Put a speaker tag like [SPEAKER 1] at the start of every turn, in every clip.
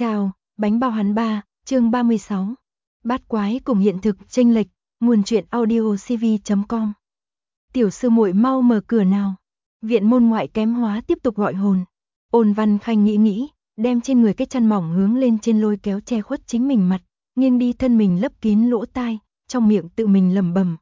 [SPEAKER 1] Chào, bánh bao hắn ba, chương 36. Bát quái cùng hiện thực chênh lệch, nguồn truyện audiocv.com. Tiểu sư muội mau mở cửa nào. Viện môn ngoại kém hóa tiếp tục gọi hồn. Ôn Văn Khanh nghĩ, đem trên người cái chăn mỏng hướng lên trên lôi kéo che khuất chính mình mặt, nghiêng đi thân mình lấp kín lỗ tai, trong miệng tự mình lẩm bẩm.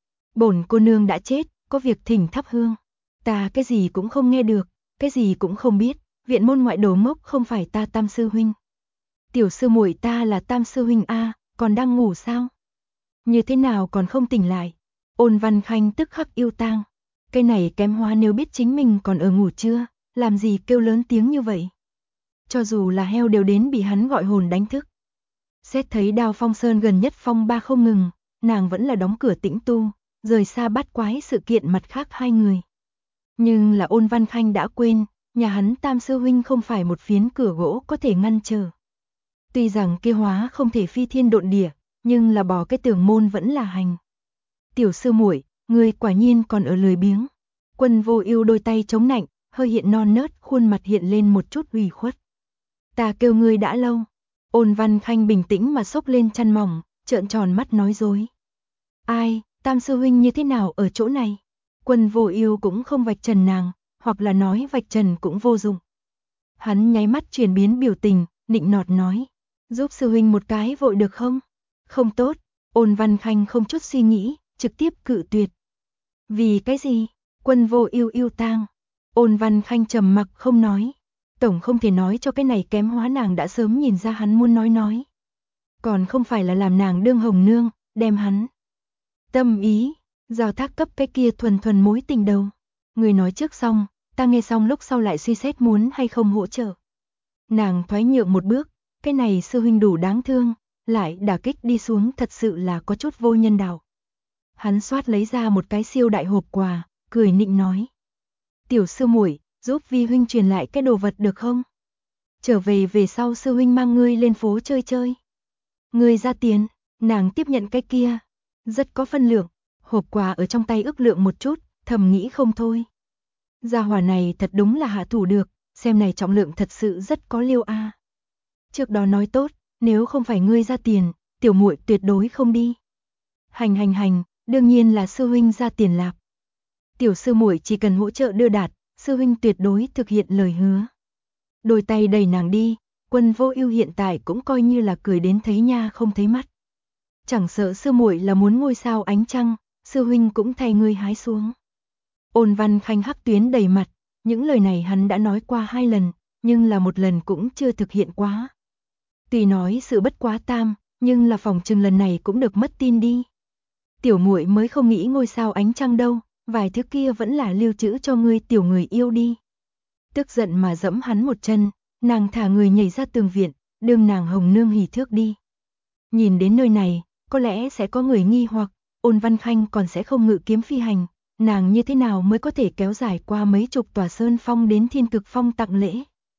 [SPEAKER 1] Bổn cô nương đã chết, có việc thỉnh thắp hương. Ta cái gì cũng không nghe được, cái gì cũng không biết, viện môn ngoại đồ ngốc không phải ta Tam sư huynh. Tiểu sư muội ta là Tam sư huynh a, còn đang ngủ sao? Như thế nào còn không tỉnh lại? Ôn Văn Khanh tức khắc yêu tang. Cái này kém hóa nếu biết chính mình còn ở ngủ chưa, làm gì kêu lớn tiếng như vậy? Cho dù là heo đều đến bị hắn gọi hồn đánh thức. Xét thấy Đao Phong Sơn gần nhất phong ba không ngừng, nàng vẫn là đóng cửa tĩnh tu, rời xa bát quái sự kiện mặt khác hai người. Nhưng là Ôn Văn Khanh đã quên, nhà hắn Tam sư huynh không phải một phiến cửa gỗ có thể ngăn trở. Tuy rằng kia hóa không thể phi thiên độn địa, nhưng là bỏ cái tường môn vẫn là hành. Tiểu sư muội, ngươi quả nhiên còn ở lười biếng. Quân Vô Ưu đôi tay chống nạnh, hơi hiện non nớt, khuôn mặt hiện lên một chút ủy khuất. Ta kêu ngươi đã lâu. Ôn Văn Khanh bình tĩnh mà xốc lên chăn mỏng, trợn tròn mắt nói dối. Ai, Tam sư huynh như thế nào ở chỗ này? Quân Vô Ưu cũng không vạch trần nàng, hoặc là nói vạch trần cũng vô dụng. Hắn nháy mắt chuyển biến biểu tình, nịnh nọt nói. Giúp sư huynh một cái vội được không? Không tốt, Ôn Văn Khanh không chút suy nghĩ, trực tiếp cự tuyệt. Vì cái gì? Quân Vô Ưu yêu tang. Ôn Văn Khanh trầm mặc không nói. Tổng không thể nói cho cái này kém hóa nàng đã sớm nhìn ra hắn muốn nói. Còn không phải là làm nàng đương hồng nương, đem hắn. Tâm ý, giao thác cấp cái kia thuần thuần mối tình đầu. Người nói trước xong, ta nghe xong lúc sau lại suy xét muốn hay không hỗ trợ. Nàng thoái nhượng một bước, cái này sư huynh đủ đáng thương, lại đả kích đi xuống thật sự là có chút vô nhân đạo. Hắn xoát lấy ra một cái siêu đại hộp quà, cười nịnh nói. Tiểu sư muội, giúp vi huynh truyền lại cái đồ vật được không? Trở về sau sư huynh mang ngươi lên phố chơi chơi. Ngươi ra tiền, nàng tiếp nhận cái kia. Rất có phân lượng, hộp quà ở trong tay ước lượng một chút, thầm nghĩ không thôi. Gia hỏa này thật đúng là hạ thủ được, xem này trọng lượng thật sự rất có liêu a. Trước đó nói tốt, nếu không phải ngươi ra tiền, tiểu muội tuyệt đối không đi. Hành, đương nhiên là sư huynh ra tiền lạp. Tiểu sư muội chỉ cần hỗ trợ đưa đạt, sư huynh tuyệt đối thực hiện lời hứa. Đôi tay đẩy nàng đi, Quân Vô Ưu hiện tại cũng coi như là cười đến thấy nha không thấy mắt. Chẳng sợ sư muội là muốn ngôi sao ánh trăng, sư huynh cũng thay ngươi hái xuống. Ôn Văn Khanh hắc tuyến đầy mặt, những lời này hắn đã nói qua 2 lần, nhưng là một lần cũng chưa thực hiện quá. Tuy nói sự bất quá tam, nhưng là phòng trừng lần này cũng được mất tin đi. Tiểu muội mới không nghĩ ngôi sao ánh trăng đâu, vài thứ kia vẫn là lưu trữ cho ngươi tiểu người yêu đi. Tức giận mà giẫm hắn một chân, nàng thả người nhảy ra tường viện, đương nàng hồng nương hỉ thước đi. Nhìn đến nơi này, có lẽ sẽ có người nghi hoặc, Ôn Văn Khanh còn sẽ không ngự kiếm phi hành, nàng như thế nào mới có thể kéo dài qua mấy chục tòa sơn phong đến Thiên Cực Phong tặng lễ.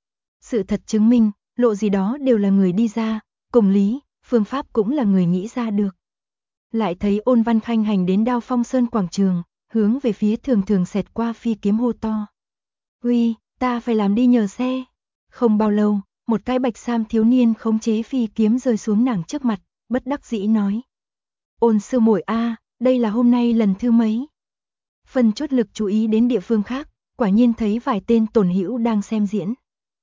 [SPEAKER 1] Sự thật chứng minh, lộ gì đó đều là người đi ra, cùng lý, phương pháp cũng là người nghĩ ra được. Lại thấy Ôn Văn Khanh hành đến Đao Phong Sơn quảng trường, hướng về phía thường xẹt qua phi kiếm hô to. Uy, ta phải làm đi nhờ xe. Không bao lâu, một cái bạch sam thiếu niên khống chế phi kiếm rơi xuống nàng trước mặt, bất đắc dĩ nói. Ôn sư muội a, đây là hôm nay lần thứ mấy? Phần chốt lực chú ý đến địa phương khác, quả nhiên thấy vài tên tổn hữu đang xem diễn.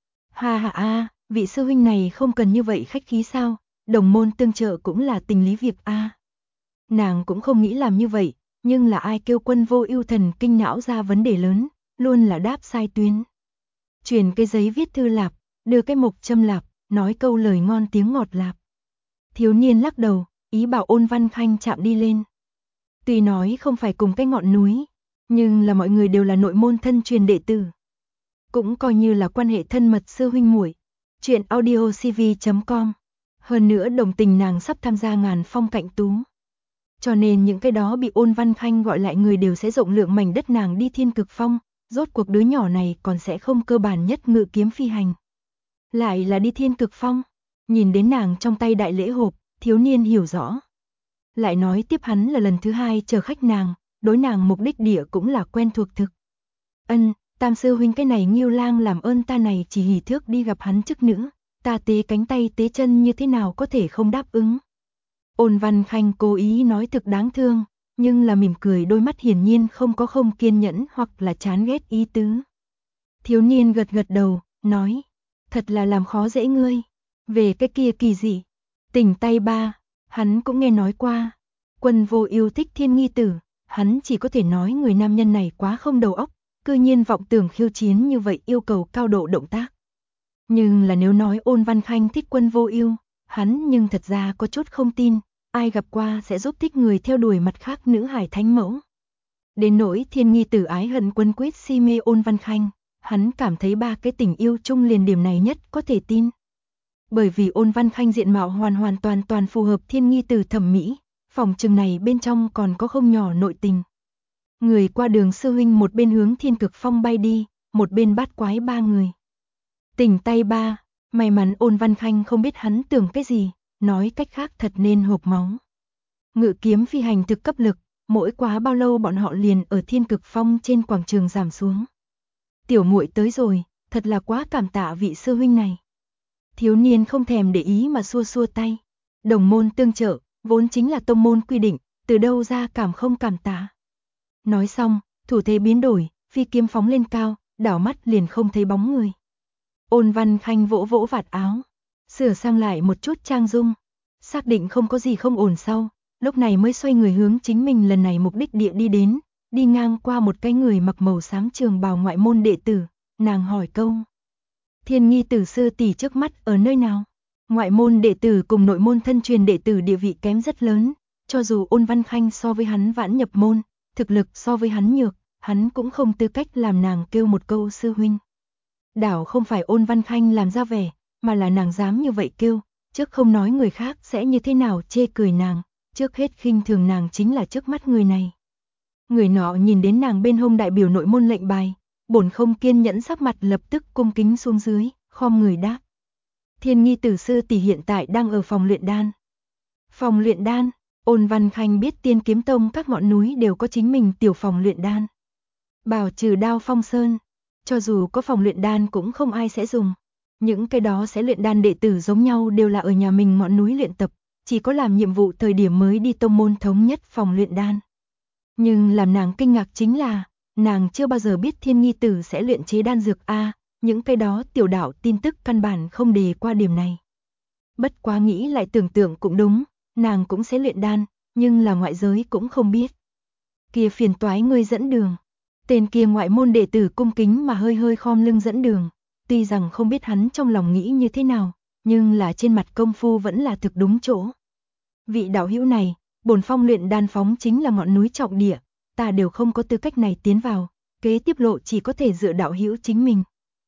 [SPEAKER 1] Ha ha a, vị sư huynh này không cần như vậy khách khí sao, đồng môn tương trợ cũng là tình lý việc a. Nàng cũng không nghĩ làm như vậy, nhưng là ai kêu Quân Vô Ưu thần kinh não ra vấn đề lớn, luôn là đáp sai tuyến. Truyền cái giấy viết thư lạp, đưa cái mộc châm lạp, nói câu lời ngon tiếng ngọt lạp. Thiếu niên lắc đầu, ý bảo Ôn Văn Khanh chạm đi lên. Tuy nói không phải cùng cái ngọn núi, nhưng là mọi người đều là nội môn thân truyền đệ tử. Cũng coi như là quan hệ thân mật sư huynh muội. Truyện audiocv.com. Hơn nữa đồng tình nàng sắp tham gia ngàn phong cạnh tú. Cho nên những cái đó bị Ôn Văn Khanh gọi lại người đều sẽ rộng lượng mảnh đất nàng đi Thiên Cực Phong, rốt cuộc đứa nhỏ này còn sẽ không cơ bản nhất ngự kiếm phi hành. Lại là đi Thiên Cực Phong, nhìn đến nàng trong tay đại lễ hộp, thiếu niên hiểu rõ. Lại nói tiếp hắn là lần thứ 2 chờ khách nàng, đối nàng mục đích địa cũng là quen thuộc thực. Tam sư huynh cái này Nghiêu Lang làm ơn ta này chỉ hỉ thước đi gặp hắn chức nữa, ta tế cánh tay tế chân như thế nào có thể không đáp ứng. Ôn Văn Khanh cố ý nói thực đáng thương, nhưng là mỉm cười đôi mắt hiển nhiên không có không kiên nhẫn hoặc là chán ghét ý tứ. Thiếu niên gật gật đầu, nói, thật là làm khó dễ ngươi. Về cái kia kỳ dị, Tỉnh tay ba, hắn cũng nghe nói qua. Quân Vô Ưu thích Thiên Nghi Tử, hắn chỉ có thể nói người nam nhân này quá không đầu óc, cư nhiên vọng tưởng khiêu chiến như vậy yêu cầu cao độ động tác. Nhưng là nếu nói Ôn Văn Khanh thích Quân Vô Ưu, hắn nhưng thật ra có chút không tin, ai gặp qua sẽ giúp thích người theo đuổi mặt khác nữ hải thánh mẫu. Đến nỗi Thiên Nghi Tử ái hận Quân Quyết si mê Ôn Văn Khanh, hắn cảm thấy ba cái tình yêu chung liền điểm này nhất có thể tin. Bởi vì Ôn Văn Khanh diện mạo hoàn toàn phù hợp Thiên Nghi Tử thẩm mỹ, phòng chừng này bên trong còn có không nhỏ nội tình. Người qua đường sư huynh một bên hướng Thiên Cực Phong bay đi, một bên bắt quái ba người. Tỉnh tay ba, may mắn Ôn Văn Khanh không biết hắn tưởng cái gì, nói cách khác thật nên hộc máu. Ngự kiếm phi hành thực cấp lực, mỗi quá bao lâu bọn họ liền ở Thiên Cực Phong trên quảng trường giảm xuống. Tiểu muội tới rồi, thật là quá cảm tạ vị sư huynh này. Thiếu niên không thèm để ý mà xua xua tay. Đồng môn tương trợ, vốn chính là tông môn quy định, từ đâu ra cảm không cảm tạ. Nói xong, thủ thế biến đổi, phi kiếm phóng lên cao, đảo mắt liền không thấy bóng người. Ôn Văn Khanh vỗ vỗ vạt áo, sửa sang lại một chút trang dung, xác định không có gì không ổn sau, lúc này mới xoay người hướng chính mình lần này mục đích địa đi đến, đi ngang qua một cái người mặc màu xám trường bào ngoại môn đệ tử, nàng hỏi câu. Thiên Nghi Tử sư tỷ trước mắt ở nơi nào? Ngoại môn đệ tử cùng nội môn thân truyền đệ tử địa vị kém rất lớn, cho dù Ôn Văn Khanh so với hắn vãn nhập môn, thực lực so với hắn nhược, hắn cũng không tư cách làm nàng kêu một câu sư huynh. Đảo không phải Ôn Văn Khanh làm ra vẻ, mà là nàng dám như vậy kêu, trước không nói người khác sẽ như thế nào chê cười nàng, trước hết khinh thường nàng chính là trước mắt người này. Người nọ nhìn đến nàng bên hông đại biểu nội môn lệnh bài, bổn không kiên nhẫn sắc mặt lập tức cung kính xuống dưới, khom người đáp. Thiên Nghi Tử sư tỷ hiện tại đang ở phòng luyện đan. Phòng luyện đan, Ôn Văn Khanh biết Tiên Kiếm Tông các ngọn núi đều có chính mình tiểu phòng luyện đan. Bảo trừ Đao Phong Sơn, cho dù có phòng luyện đan cũng không ai sẽ dùng. Những cái đó sẽ luyện đan đệ tử giống nhau đều là ở nhà mình ngọn núi luyện tập, chỉ có làm nhiệm vụ thời điểm mới đi tông môn thống nhất phòng luyện đan. Nhưng làm nàng kinh ngạc chính là, nàng chưa bao giờ biết Thiên Nghi Tử sẽ luyện chế đan dược a, những cái đó tiểu đạo tin tức căn bản không đề qua điểm này. Bất quá nghĩ lại tưởng tượng cũng đúng, nàng cũng sẽ luyện đan, nhưng là ngoại giới cũng không biết. Kia phiền toái ngươi dẫn đường. Tên kia ngoại môn đệ tử cung kính mà hơi hơi khom lưng dẫn đường, tuy rằng không biết hắn trong lòng nghĩ như thế nào, nhưng là trên mặt công phu vẫn là thực đúng chỗ. Vị đạo hữu này, bổn phong luyện đan phóng chính là ngọn núi trọng địa, ta đều không có tư cách này tiến vào, kế tiếp lộ chỉ có thể dựa đạo hữu chính mình.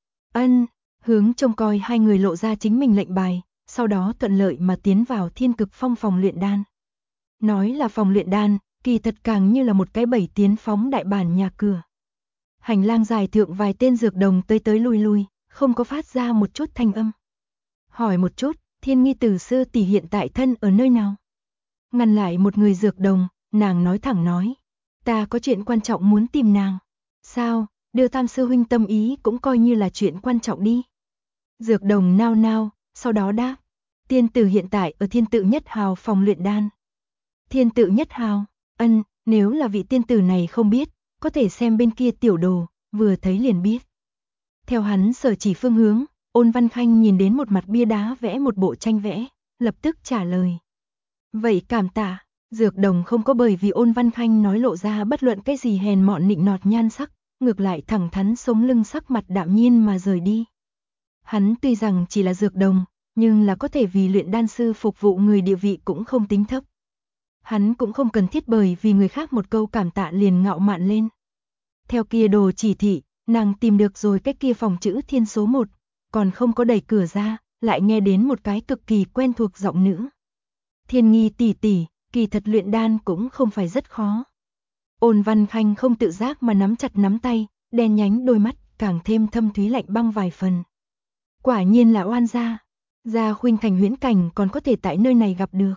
[SPEAKER 1] Ân, hướng trông coi hai người lộ ra chính mình lệnh bài, sau đó thuận lợi mà tiến vào Thiên Cực Phong phòng luyện đan. Nói là phòng luyện đan, kỳ thật càng như là một cái bẫy tiến phóng đại bản nhà cửa. Hành lang dài thượng vài tên dược đồng tới tới lui lui, không có phát ra một chút thanh âm. Hỏi một chút, Thiên Nghi Tử sư tỷ hiện tại thân ở nơi nào? Ngăn lại một người dược đồng, nàng nói thẳng nói. Ta có chuyện quan trọng muốn tìm nàng. Sao, đưa Tam sư huynh tâm ý cũng coi như là chuyện quan trọng đi. Dược đồng nao nao, sau đó đáp. Tiên tử hiện tại ở Thiên Tự Nhất Hào phòng luyện đan. Thiên Tự Nhất Hào, nếu là vị tiên tử này không biết, có thể xem bên kia tiểu đồ, vừa thấy liền biết. Theo hắn sở chỉ phương hướng, Ôn Văn Khanh nhìn đến một mặt bia đá vẽ một bộ tranh vẽ, lập tức trả lời. Vậy cảm tạ, dược đồng không có bởi vì Ôn Văn Khanh nói lộ ra bất luận cái gì hèn mọn nịnh nọt nhan sắc, ngược lại thẳng thắn sống lưng sắc mặt đạm nhiên mà rời đi. Hắn tuy rằng chỉ là dược đồng, nhưng là có thể vì luyện đan sư phục vụ người địa vị cũng không tính thấp. Hắn cũng không cần thiết bởi vì người khác một câu cảm tạ liền ngạo mạn lên. Theo kia đồ chỉ thị, nàng tìm được rồi cái kia phòng chữ Thiên số 1, còn không có đẩy cửa ra, lại nghe đến một cái cực kỳ quen thuộc giọng nữ. Thiên Nghi tỷ tỷ, kỳ thật luyện đan cũng không phải rất khó. Ôn Văn Khanh không tự giác mà nắm chặt nắm tay, đen nhánh đôi mắt càng thêm thâm thúy lạnh băng vài phần. Quả nhiên là oan gia, gia khuynh thành huyễn cảnh còn có thể tại nơi này gặp được.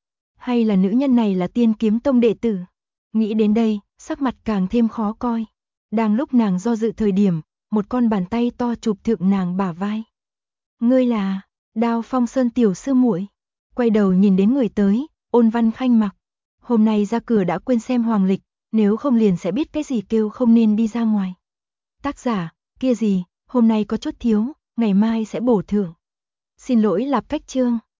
[SPEAKER 1] Hay là nữ nhân này là Tiên Kiếm Tông đệ tử? Nghĩ đến đây, sắc mặt càng thêm khó coi. Đang lúc nàng do dự thời điểm, một con bàn tay to chụp thượng nàng bả vai. Ngươi là, Đao Phong Sơn tiểu sư muội. Quay đầu nhìn đến người tới, Ôn Văn Khanh mặc. Hôm nay ra cửa đã quên xem hoàng lịch, nếu không liền sẽ biết cái gì kêu không nên đi ra ngoài. Tác giả, kia gì, hôm nay có chút thiếu, ngày mai sẽ bổ thưởng. Xin lỗi Lạp Cách Chương.